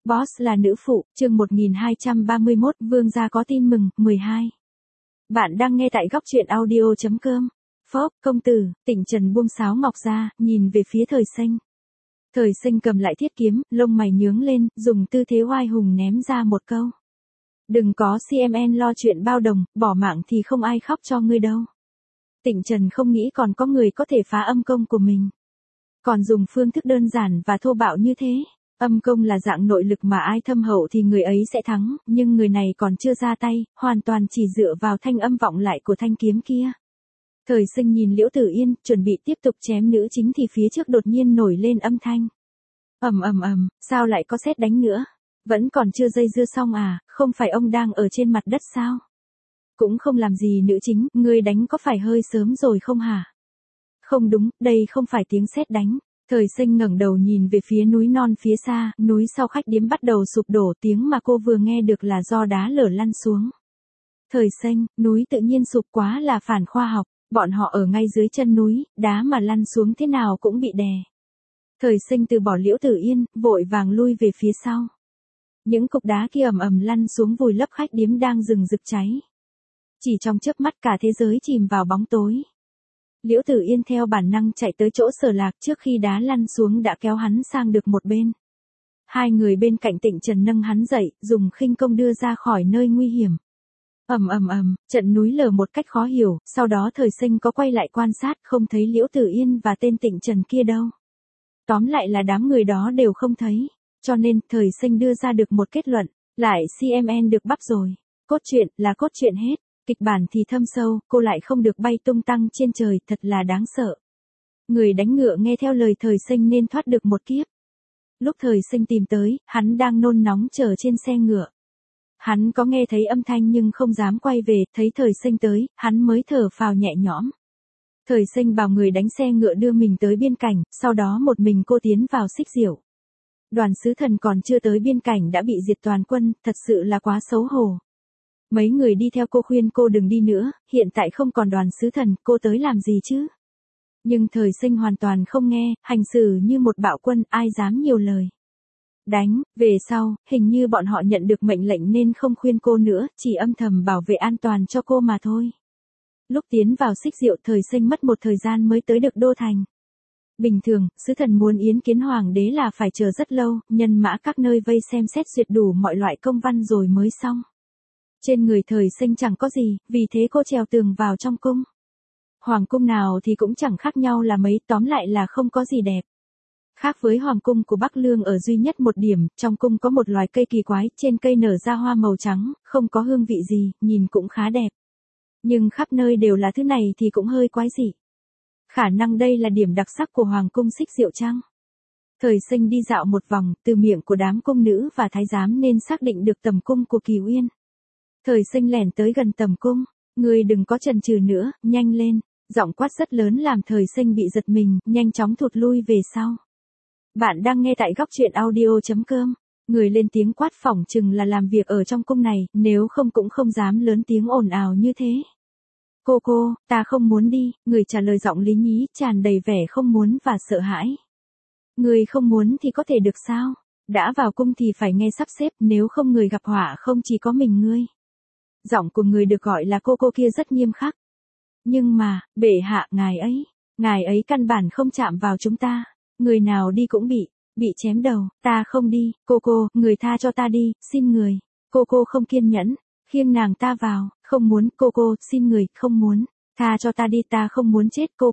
Boss là nữ phụ, chương 1231, vương gia có tin mừng, 12. Bạn đang nghe tại góc truyện audio.com. Phốc, công tử, Tịnh Trần buông sáo ngọc ra, nhìn về phía Thời Sinh. Thời Sinh cầm lại thiết kiếm, lông mày nhướng lên, dùng tư thế oai hùng ném ra một câu. Đừng có CMN lo chuyện bao đồng, bỏ mạng thì không ai khóc cho ngươi đâu. Tịnh Trần không nghĩ còn có người có thể phá âm công của mình. Còn dùng phương thức đơn giản và thô bạo như thế. Âm công là dạng nội lực mà ai thâm hậu thì người ấy sẽ thắng, nhưng người này còn chưa ra tay, hoàn toàn chỉ dựa vào thanh âm vọng lại của thanh kiếm kia. Thời Sinh nhìn Liễu Tử Yên, chuẩn bị tiếp tục chém nữ chính thì phía trước đột nhiên nổi lên âm thanh. Ầm ầm ầm, sao lại có sét đánh nữa? Vẫn còn chưa dây dưa xong à, không phải ông đang ở trên mặt đất sao? Cũng không làm gì nữ chính, ngươi đánh có phải hơi sớm rồi không hả? Không đúng, đây không phải tiếng sét đánh. Thời Sinh ngẩng đầu nhìn về phía núi non phía xa, núi sau khách điếm bắt đầu sụp đổ, tiếng mà cô vừa nghe được là do đá lở lăn xuống. Thời Sinh, núi tự nhiên sụp quá là phản khoa học, bọn họ ở ngay dưới chân núi, đá mà lăn xuống thế nào cũng bị đè. Thời Sinh từ bỏ Liễu Tử Yên, vội vàng lui về phía sau. Những cục đá kia ầm ầm lăn xuống vùi lấp khách điếm đang rừng rực cháy. Chỉ trong chớp mắt cả thế giới chìm vào bóng tối. Liễu Tử Yên theo bản năng chạy tới chỗ Sở Lạc, trước khi đá lăn xuống đã kéo hắn sang được một bên. Hai người bên cạnh Tịnh Trần nâng hắn dậy, dùng khinh công đưa ra khỏi nơi nguy hiểm. Ầm ầm ầm, trận núi lở một cách khó hiểu, sau đó Thời Sinh có quay lại quan sát, không thấy Liễu Tử Yên và tên Tịnh Trần kia đâu. Tóm lại là đám người đó đều không thấy, cho nên Thời Sinh đưa ra được một kết luận, lại CMN được bắp rồi. Cốt truyện là cốt truyện hết. Kịch bản thì thâm sâu, cô lại không được bay tung tăng trên trời, thật là đáng sợ. Người đánh ngựa nghe theo lời Thời Sinh nên thoát được một kiếp. Lúc Thời Sinh tìm tới, hắn đang nôn nóng chờ trên xe ngựa. Hắn có nghe thấy âm thanh nhưng không dám quay về, thấy Thời Sinh tới, hắn mới thở phào nhẹ nhõm. Thời Sinh bảo người đánh xe ngựa đưa mình tới biên cảnh, sau đó một mình cô tiến vào Xích Diệu. Đoàn sứ thần còn chưa tới biên cảnh đã bị diệt toàn quân, thật sự là quá xấu hổ. Mấy người đi theo cô khuyên cô đừng đi nữa, hiện tại không còn đoàn sứ thần, cô tới làm gì chứ? Nhưng Thời Sinh hoàn toàn không nghe, hành xử như một bạo quân, ai dám nhiều lời. Đánh, về sau, hình như bọn họ nhận được mệnh lệnh nên không khuyên cô nữa, chỉ âm thầm bảo vệ an toàn cho cô mà thôi. Lúc tiến vào Xích Diệu, Thời Sinh mất một thời gian mới tới được đô thành. Bình thường, sứ thần muốn yến kiến hoàng đế là phải chờ rất lâu, nhân mã các nơi vây xem xét duyệt đủ mọi loại công văn rồi mới xong. Trên người Thời Sinh chẳng có gì, vì thế cô trèo tường vào trong cung. Hoàng cung nào thì cũng chẳng khác nhau là mấy, tóm lại là không có gì đẹp. Khác với hoàng cung của Bắc Lương ở duy nhất một điểm, trong cung có một loài cây kỳ quái, trên cây nở ra hoa màu trắng, không có hương vị gì, nhìn cũng khá đẹp. Nhưng khắp nơi đều là thứ này thì cũng hơi quái dị. Khả năng đây là điểm đặc sắc của hoàng cung Xích Diệu chăng? Thời Sinh đi dạo một vòng, từ miệng của đám cung nữ và thái giám nên xác định được tầm cung của Kỳ Uyên. Thời Sinh lẻn tới gần tầm cung, ngươi đừng có chần chừ nữa, nhanh lên, giọng quát rất lớn làm Thời Sinh bị giật mình, nhanh chóng thụt lui về sau. Bạn đang nghe tại góc truyện audio.com, người lên tiếng quát phỏng chừng là làm việc ở trong cung này, nếu không cũng không dám lớn tiếng ồn ào như thế. Cô, ta không muốn đi, người trả lời giọng lý nhí, tràn đầy vẻ không muốn và sợ hãi. Người không muốn thì có thể được sao? Đã vào cung thì phải nghe sắp xếp, nếu không người gặp họa không chỉ có mình ngươi. Giọng của người được gọi là cô kia rất nghiêm khắc. Nhưng mà, bệ hạ, ngài ấy căn bản không chạm vào chúng ta. Người nào đi cũng bị chém đầu, ta không đi, cô, người tha cho ta đi, xin người. Cô không kiên nhẫn, khiêng nàng ta vào, không muốn, cô, xin người, không muốn, tha cho ta đi, ta không muốn chết, cô.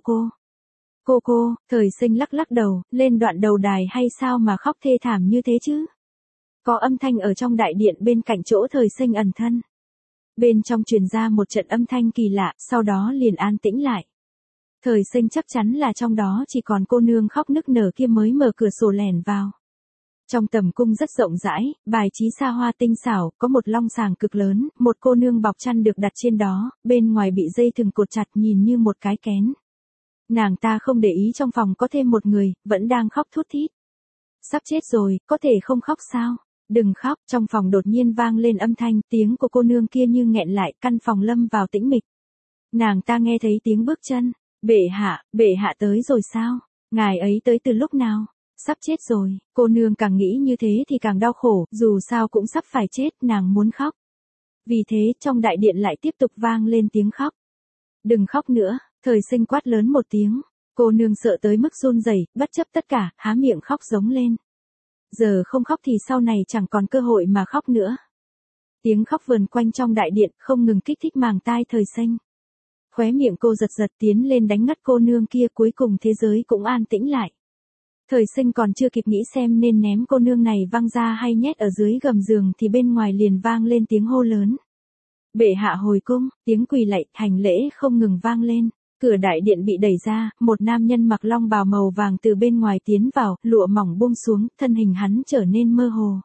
Thời Sinh lắc đầu, lên đoạn đầu đài hay sao mà khóc thê thảm như thế chứ? Có âm thanh ở trong đại điện bên cạnh chỗ Thời Sinh ẩn thân. Bên trong truyền ra một trận âm thanh kỳ lạ, sau đó liền an tĩnh lại. Thời Sinh chắc chắn là trong đó chỉ còn cô nương khóc nức nở kia mới mở cửa sổ lẻn vào. Trong tầm cung rất rộng rãi, bài trí xa hoa tinh xảo, có một long sàng cực lớn, một cô nương bọc chăn được đặt trên đó, bên ngoài bị dây thừng cột chặt nhìn như một cái kén. Nàng ta không để ý trong phòng có thêm một người, vẫn đang khóc thút thít. Sắp chết rồi, có thể không khóc sao? Đừng khóc, trong phòng đột nhiên vang lên âm thanh, tiếng của cô nương kia như nghẹn lại, căn phòng lâm vào tĩnh mịch. Nàng ta nghe thấy tiếng bước chân, bệ hạ tới rồi sao? Ngài ấy tới từ lúc nào? Sắp chết rồi, cô nương càng nghĩ như thế thì càng đau khổ, dù sao cũng sắp phải chết, nàng muốn khóc. Vì thế, trong đại điện lại tiếp tục vang lên tiếng khóc. Đừng khóc nữa, Thời Sinh quát lớn một tiếng. Cô nương sợ tới mức run rẩy, bất chấp tất cả, há miệng khóc giống lên. Giờ không khóc thì sau này chẳng còn cơ hội mà khóc nữa. Tiếng khóc vờn quanh trong đại điện, không ngừng kích thích màng tai Thời Sinh. Khóe miệng cô giật giật tiến lên đánh ngất cô nương kia, cuối cùng thế giới cũng an tĩnh lại. Thời Sinh còn chưa kịp nghĩ xem nên ném cô nương này văng ra hay nhét ở dưới gầm giường thì bên ngoài liền vang lên tiếng hô lớn. Bệ hạ hồi cung, tiếng quỳ lạy, hành lễ không ngừng vang lên. Cửa đại điện bị đẩy ra, một nam nhân mặc long bào màu vàng từ bên ngoài tiến vào, lụa mỏng buông xuống, thân hình hắn trở nên mơ hồ.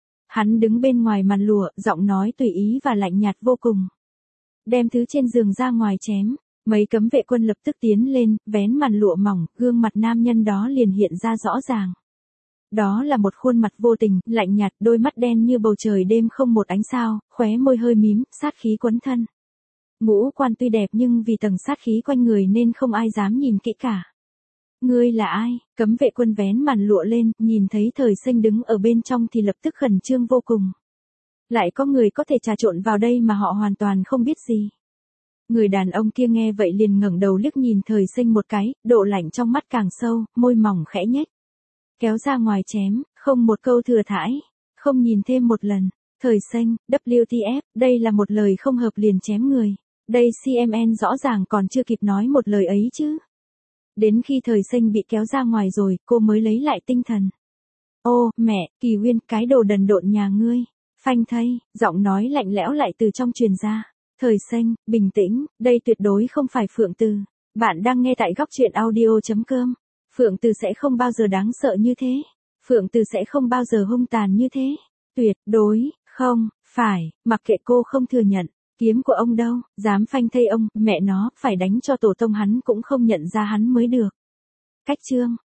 Hắn đứng bên ngoài màn lụa, giọng nói tùy ý và lạnh nhạt vô cùng. Đem thứ trên giường ra ngoài chém. Mấy cấm vệ quân lập tức tiến lên, vén màn lụa mỏng, gương mặt nam nhân đó liền hiện ra rõ ràng. Đó là một khuôn mặt vô tình, lạnh nhạt, đôi mắt đen như bầu trời đêm không một ánh sao, khóe môi hơi mím, sát khí quấn thân. Ngũ quan tuy đẹp nhưng vì tầng sát khí quanh người nên không ai dám nhìn kỹ cả. Ngươi là ai? Cấm vệ quân vén màn lụa lên, nhìn thấy Thời Sinh đứng ở bên trong thì lập tức khẩn trương vô cùng. Lại có người có thể trà trộn vào đây mà họ hoàn toàn không biết gì. Người đàn ông kia nghe vậy liền ngẩng đầu liếc nhìn Thời Sinh một cái, độ lạnh trong mắt càng sâu, môi mỏng khẽ nhếch. Kéo ra ngoài chém, không một câu thừa thãi, không nhìn thêm một lần. Thời Sinh, WTF, đây là một lời không hợp liền chém người. Đây CMN rõ ràng còn chưa kịp nói một lời ấy chứ. Đến khi Thời Sinh bị kéo ra ngoài rồi, cô mới lấy lại tinh thần. Ô, mẹ, Kỳ Uyên, cái đồ đần độn nhà ngươi. Phanh thây, giọng nói lạnh lẽo lại từ trong truyền ra. Thời Sinh, bình tĩnh, đây tuyệt đối không phải Phượng Từ. Bạn đang nghe tại góc truyện audio.com. Phượng Từ sẽ không bao giờ đáng sợ như thế. Phượng Từ sẽ không bao giờ hung tàn như thế. Tuyệt đối, không, phải, mặc kệ cô không thừa nhận. Kiếm của ông đâu, dám phanh thây ông, mẹ nó, phải đánh cho tổ tông hắn cũng không nhận ra hắn mới được. Cách chương.